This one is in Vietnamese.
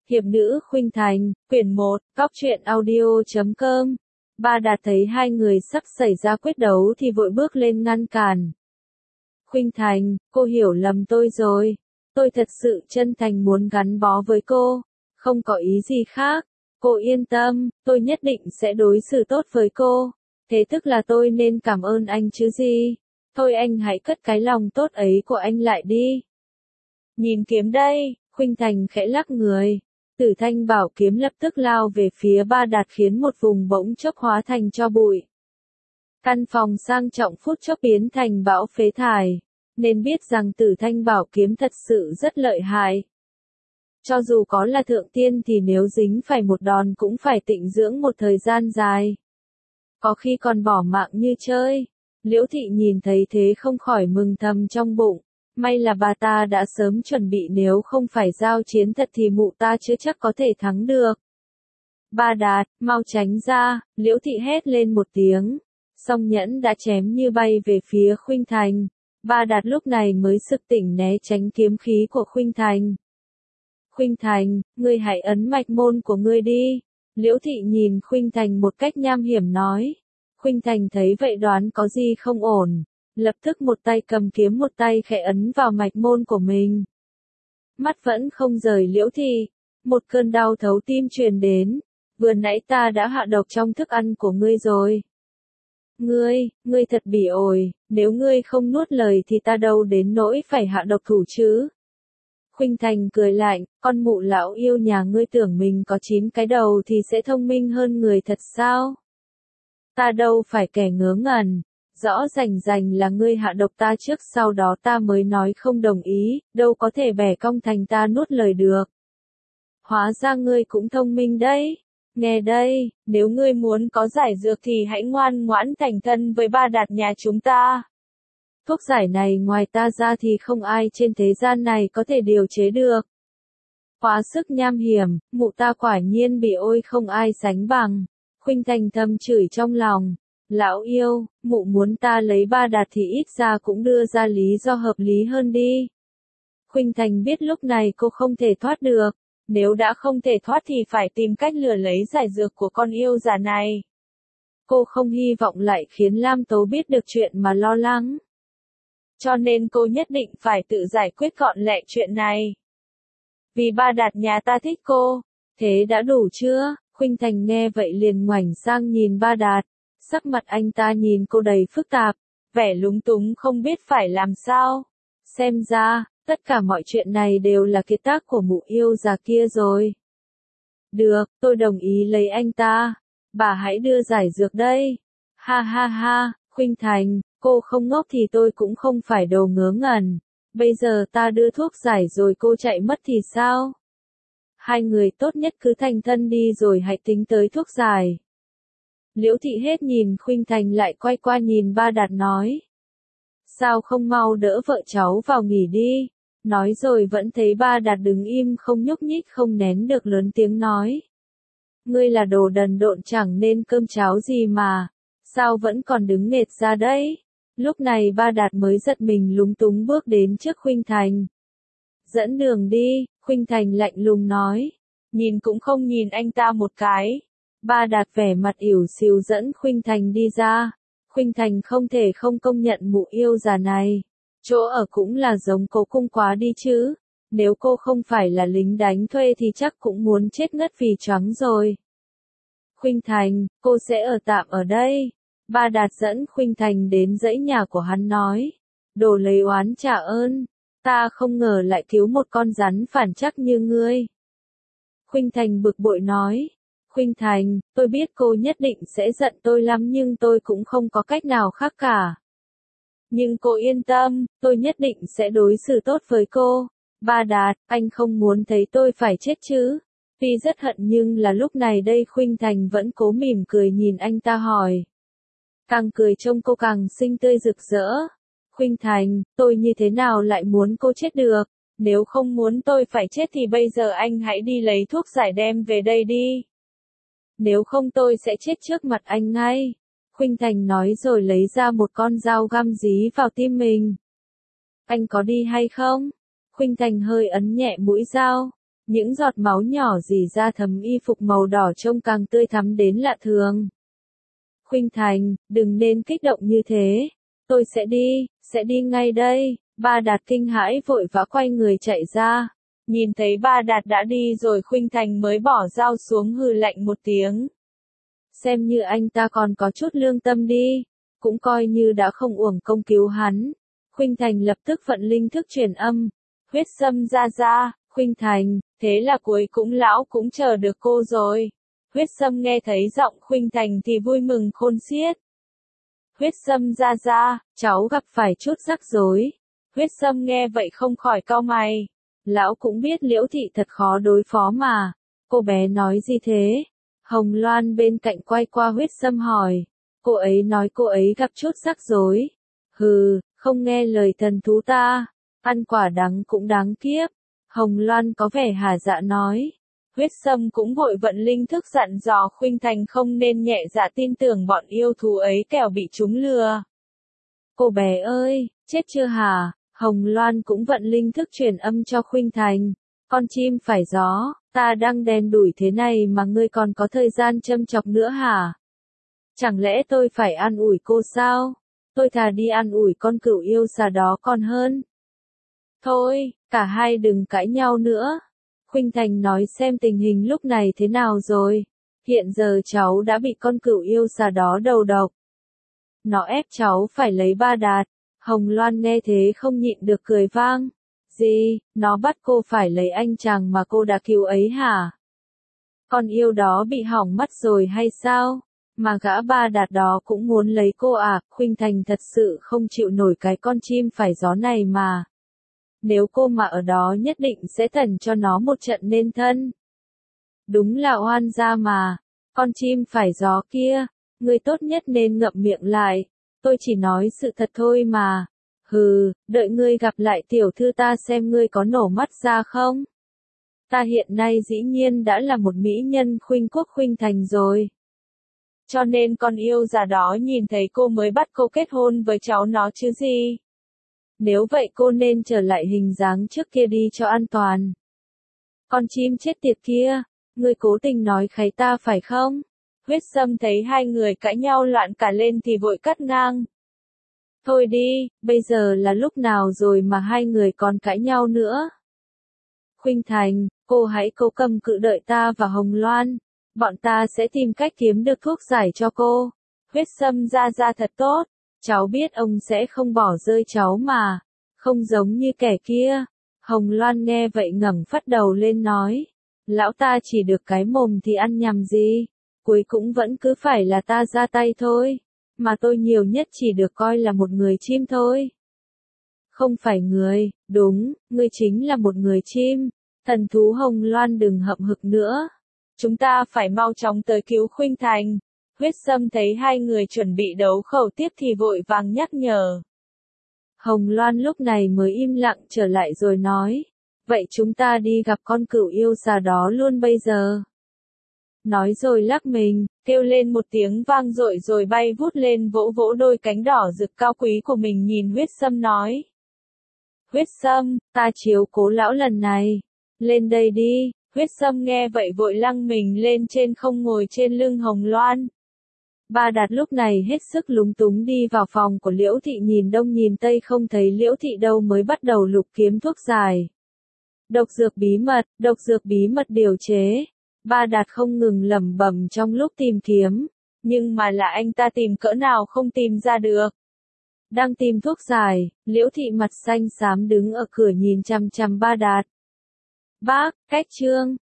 Hiệp nữ Khuynh Thành, quyển 1, góc truyện audio.com. Ba Đạt thấy hai người sắp xảy ra quyết đấu thì vội bước lên ngăn cản. Khuynh Thành, cô hiểu lầm tôi rồi. Tôi thật sự chân thành muốn gắn bó với cô, không có ý gì khác. Cô yên tâm, tôi nhất định sẽ đối xử tốt với cô. Thế tức là tôi nên cảm ơn anh chứ gì? Thôi anh hãy cất cái lòng tốt ấy của anh lại đi. Nhìn kiếm đây, Khuynh Thành khẽ lắc người. Tử Thanh bảo kiếm lập tức lao về phía Ba Đạt khiến một vùng bỗng chốc hóa thành tro bụi. Căn phòng sang trọng phút chốc biến thành bão phế thải, nên biết rằng Tử Thanh bảo kiếm thật sự rất lợi hại. Cho dù có là thượng tiên thì nếu dính phải một đòn cũng phải tịnh dưỡng một thời gian dài. Có khi còn bỏ mạng như chơi. Liễu Thị nhìn thấy thế không khỏi mừng thầm trong bụng. May là bà ta đã sớm chuẩn bị, nếu không phải giao chiến thật thì mụ ta chưa chắc có thể thắng được. Ba Đạt, mau tránh ra, Liễu Thị hét lên một tiếng. Song nhẫn đã chém như bay về phía Khuynh Thành. Ba Đạt lúc này mới sực tỉnh né tránh kiếm khí của Khuynh Thành. Khuynh Thành, ngươi hãy ấn mạch môn của ngươi đi. Liễu Thị nhìn Khuynh Thành một cách nham hiểm nói. Khuynh Thành thấy vậy đoán có gì không ổn. Lập tức một tay cầm kiếm một tay khẽ ấn vào mạch môn của mình. Mắt vẫn không rời Liễu Thị. Một cơn đau thấu tim truyền đến. Vừa nãy ta đã hạ độc trong thức ăn của ngươi rồi. Ngươi thật bỉ ổi, nếu ngươi không nuốt lời thì ta đâu đến nỗi phải hạ độc thủ chứ. Khuynh Thành cười lạnh, con mụ lão yêu nhà ngươi tưởng mình có 9 cái đầu thì sẽ thông minh hơn người thật sao? Ta đâu phải kẻ ngớ ngẩn, rõ rành là ngươi hạ độc ta trước sau đó ta mới nói không đồng ý, đâu có thể bẻ cong thành ta nuốt lời được. Hóa ra ngươi cũng thông minh đấy. Nghe đây, nếu ngươi muốn có giải dược thì hãy ngoan ngoãn thành thân với Ba Đạt nhà chúng ta. Thuốc giải này ngoài ta ra thì không ai trên thế gian này có thể điều chế được. Quá sức nham hiểm, mụ ta quả nhiên bị ôi không ai sánh bằng. Khuynh Thành thầm chửi trong lòng. Lão yêu, mụ muốn ta lấy Ba Đạt thì ít ra cũng đưa ra lý do hợp lý hơn đi. Khuynh Thành biết lúc này cô không thể thoát được. Nếu đã không thể thoát thì phải tìm cách lừa lấy giải dược của con yêu già này. Cô không hy vọng lại khiến Lam Tố biết được chuyện mà lo lắng. Cho nên cô nhất định phải tự giải quyết gọn lẹ chuyện này. Vì Ba Đạt nhà ta thích cô. Thế đã đủ chưa? Khuynh Thành nghe vậy liền ngoảnh sang nhìn Ba Đạt. Sắc mặt anh ta nhìn cô đầy phức tạp, vẻ lúng túng không biết phải làm sao. Xem ra, tất cả mọi chuyện này đều là kiệt tác của mụ yêu già kia rồi. Được, tôi đồng ý lấy anh ta. Bà hãy đưa giải dược đây. Ha ha ha, Khuynh Thành, cô không ngốc thì tôi cũng không phải đồ ngớ ngẩn. Bây giờ ta đưa thuốc giải rồi cô chạy mất thì sao? Hai người tốt nhất cứ thành thân đi rồi hãy tính tới thuốc giải. Liễu Thị hết nhìn Khuynh Thành lại quay qua nhìn Ba Đạt nói. Sao không mau đỡ vợ cháu vào nghỉ đi? Nói rồi vẫn thấy Ba Đạt đứng im không nhúc nhích không nén được lớn tiếng nói. Ngươi là đồ đần độn chẳng nên cơm cháo gì mà, sao vẫn còn đứng nghệt ra đấy? Lúc này Ba Đạt mới giật mình lúng túng bước đến trước Khuynh Thành. Dẫn đường đi, Khuynh Thành lạnh lùng nói. Nhìn cũng không nhìn anh ta một cái. Ba Đạt vẻ mặt ỉu xìu dẫn Khuynh Thành đi ra. Khuynh Thành không thể không công nhận mụ yêu già này. Chỗ ở cũng là giống cố cung quá đi chứ. Nếu cô không phải là lính đánh thuê thì chắc cũng muốn chết ngất vì choáng rồi. Khuynh Thành, cô sẽ ở tạm ở đây. Ba Đạt dẫn Khuynh Thành đến dãy nhà của hắn nói. Đồ lấy oán trả ơn. Ta không ngờ lại cứu một con rắn phản trắc như ngươi. Khuynh Thành bực bội nói. Khuynh Thành, tôi biết cô nhất định sẽ giận tôi lắm nhưng tôi cũng không có cách nào khác cả. Nhưng cô yên tâm, tôi nhất định sẽ đối xử tốt với cô. Ba Đạt, anh không muốn thấy tôi phải chết chứ? Tuy rất hận nhưng là lúc này đây Khuynh Thành vẫn cố mỉm cười nhìn anh ta hỏi. Càng cười trông cô càng xinh tươi rực rỡ. Khuynh Thành, tôi như thế nào lại muốn cô chết được? Nếu không muốn tôi phải chết thì bây giờ anh hãy đi lấy thuốc giải đem về đây đi. Nếu không tôi sẽ chết trước mặt anh ngay. Khuynh Thành nói rồi lấy ra một con dao găm dí vào tim mình. Anh có đi hay không? Khuynh Thành hơi ấn nhẹ mũi dao. Những giọt máu nhỏ rỉ ra thấm y phục màu đỏ trông càng tươi thắm đến lạ thường. Khuynh Thành, đừng nên kích động như thế. Tôi sẽ đi ngay đây. Ba Đạt kinh hãi vội vã quay người chạy ra. Nhìn thấy Ba Đạt đã đi rồi Khuynh Thành mới bỏ dao xuống hừ lạnh một tiếng. Xem như anh ta còn có chút lương tâm đi. Cũng coi như đã không uổng công cứu hắn. Khuynh Thành lập tức vận linh thức truyền âm. Huyết Sâm ra ra, Khuynh Thành, thế là cuối cùng lão cũng chờ được cô rồi. Huyết Sâm nghe thấy giọng Khuynh Thành thì vui mừng khôn xiết. Huyết Sâm ra ra, cháu gặp phải chút rắc rối. Huyết Sâm nghe vậy không khỏi cau mày. Lão cũng biết Liễu Thị thật khó đối phó mà. Cô bé nói gì thế? Hồng Loan bên cạnh quay qua Huyết Sâm hỏi. Cô ấy nói cô ấy gặp chút rắc rối. Hừ, không nghe lời thần thú ta. Ăn quả đắng cũng đáng kiếp. Hồng Loan có vẻ hà dạ nói. Huyết Sâm cũng vội vận linh thức dặn dò Khuynh Thành không nên nhẹ dạ tin tưởng bọn yêu thú ấy kẻo bị chúng lừa. Cô bé ơi, chết chưa hả? Hồng Loan cũng vận linh thức truyền âm cho Khuynh Thành. Con chim phải gió, ta đang đen đủi thế này mà ngươi còn có thời gian châm chọc nữa hả? Chẳng lẽ tôi phải an ủi cô sao? Tôi thà đi an ủi con cừu yêu xà đó còn hơn. Thôi, cả hai đừng cãi nhau nữa. Khuynh Thành nói xem tình hình lúc này thế nào rồi. Hiện giờ cháu đã bị con cừu yêu xà đó đầu độc. Nó ép cháu phải lấy Ba Đạt. Hồng Loan nghe thế không nhịn được cười vang. Gì, nó bắt cô phải lấy anh chàng mà cô đã cứu ấy hả? Con yêu đó bị hỏng mắt rồi hay sao? Mà gã Ba Đạt đó cũng muốn lấy cô à? Khuynh Thành thật sự không chịu nổi cái con chim phải gió này mà. Nếu cô mà ở đó nhất định sẽ thần cho nó một trận nên thân. Đúng là oan gia mà. Con chim phải gió kia, ngươi tốt nhất nên ngậm miệng lại. Tôi chỉ nói sự thật thôi mà. Hừ, đợi ngươi gặp lại tiểu thư ta xem ngươi có nổ mắt ra không. Ta hiện nay dĩ nhiên đã là một mỹ nhân khuynh quốc khuynh thành rồi. Cho nên con yêu già đó nhìn thấy cô mới bắt cô kết hôn với cháu nó chứ gì. Nếu vậy cô nên trở lại hình dáng trước kia đi cho an toàn. Con chim chết tiệt kia, ngươi cố tình nói kháy ta phải không? Huyết Sâm thấy hai người cãi nhau loạn cả lên thì vội cắt ngang. Thôi đi, bây giờ là lúc nào rồi mà hai người còn cãi nhau nữa? Khuynh Thành, cô hãy cố cầm cự đợi ta và Hồng Loan. Bọn ta sẽ tìm cách kiếm được thuốc giải cho cô. Huyết Sâm ra ra thật tốt. Cháu biết ông sẽ không bỏ rơi cháu mà. Không giống như kẻ kia. Hồng Loan nghe vậy ngẩng phát đầu lên nói. Lão ta chỉ được cái mồm thì ăn nhầm gì. Cuối cũng vẫn cứ phải là ta ra tay thôi. Mà tôi nhiều nhất chỉ được coi là một người chim thôi. Không phải người, đúng, ngươi chính là một người chim. Thần thú Hồng Loan đừng hậm hực nữa. Chúng ta phải mau chóng tới cứu Khuynh Thành. Huyết Sâm thấy hai người chuẩn bị đấu khẩu tiếp thì vội vàng nhắc nhở. Hồng Loan lúc này mới im lặng trở lại rồi nói. Vậy chúng ta đi gặp con cừu yêu xà đó luôn bây giờ. Nói rồi lắc mình, kêu lên một tiếng vang dội rồi bay vút lên vỗ vỗ đôi cánh đỏ rực cao quý của mình nhìn Huyết Sâm nói. Huyết Sâm, ta chiếu cố lão lần này. Lên đây đi. Huyết Sâm nghe vậy vội lăng mình lên trên không ngồi trên lưng Hồng Loan. Ba Đạt lúc này hết sức lúng túng đi vào phòng của Liễu Thị nhìn đông nhìn tây không thấy Liễu Thị đâu mới bắt đầu lục kiếm thuốc giải. Độc dược bí mật điều chế. Ba Đạt không ngừng lẩm bẩm trong lúc tìm kiếm. Nhưng mà là anh ta tìm cỡ nào không tìm ra được. Đang tìm thuốc giải, Liễu Thị mặt xanh xám đứng ở cửa nhìn chằm chằm Ba Đạt. Bác, cách trương,